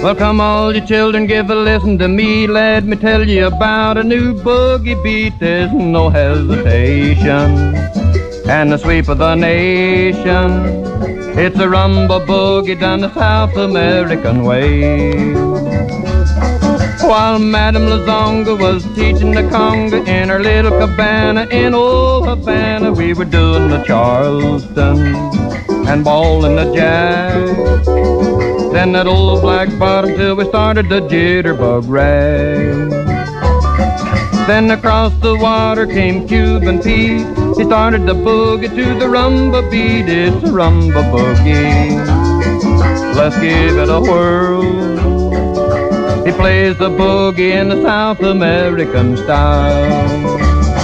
Well, come all you children, give a listen to me. Let me tell you about a new boogie beat. There's no hesitation, and the sweep of the nation. It's a rumba boogie done the South American way. While Madame Lazonga was teaching the conga in her little cabana in old Havana, we were doing the Charleston and ballin' the jack. Then that old black bottom till we started the jitterbug rag. Then across the water came Cuban Pete. He started the boogie to the rumba beat. It's a rumba boogie. Let's give it a whirl. He plays the boogie in the South American style.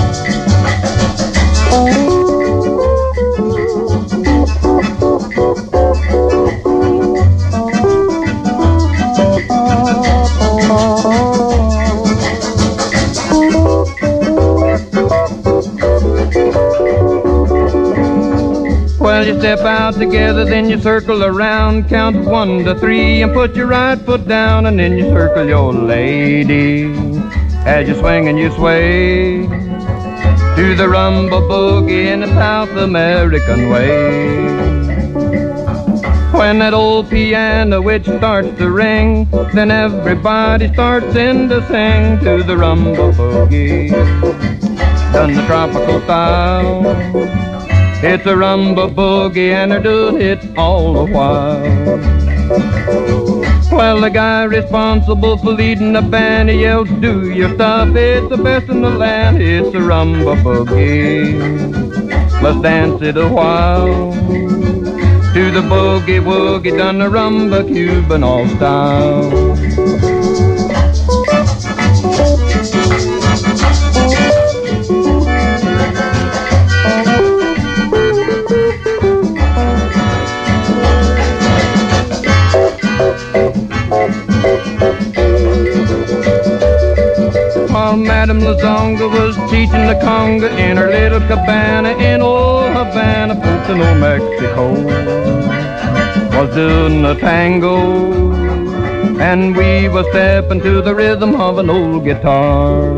Well, you step out together, then you circle around, count 1 to 3 and put your right foot down, and then you circle your lady. As you swing and you sway to the rumba boogie in the South American way. When that old piano which starts to ring, then everybody starts in to sing to the rumba boogie, done the tropical style. It's a rumba boogie and they're doing it all the while. Well, the guy responsible for leading the band, he yells, do your stuff, it's the best in the land. It's a rumba boogie, let's dance it a while. To the boogie woogie, done the rumba Cuban all style. While Madame Lazonga was teaching the conga in her little cabana in old Havana, folks in old Mexico was doing the tango, and we was stepping to the rhythm of an old guitar.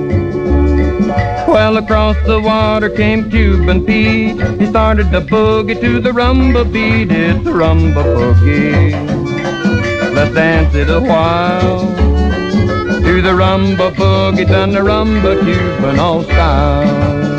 Well, across the water came Cuban Pete. He started the boogie to the rumba beat. It's the rumba boogie, let's dance it a while. To the rumba boogie, done the rumba Cuban all style.